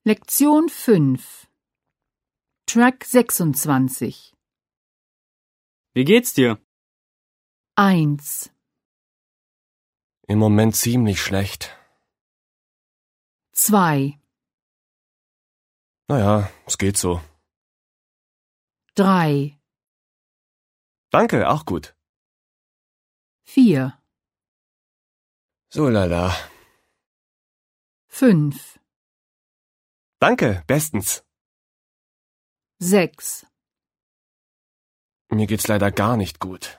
Lektion 5 Track 26 Wie geht's dir? 1, Im Moment ziemlich schlecht. 2, Naja, es geht so. 3, Danke, auch gut. 4, So lala. 5, Danke, bestens. 6. Mir geht's leider gar nicht gut.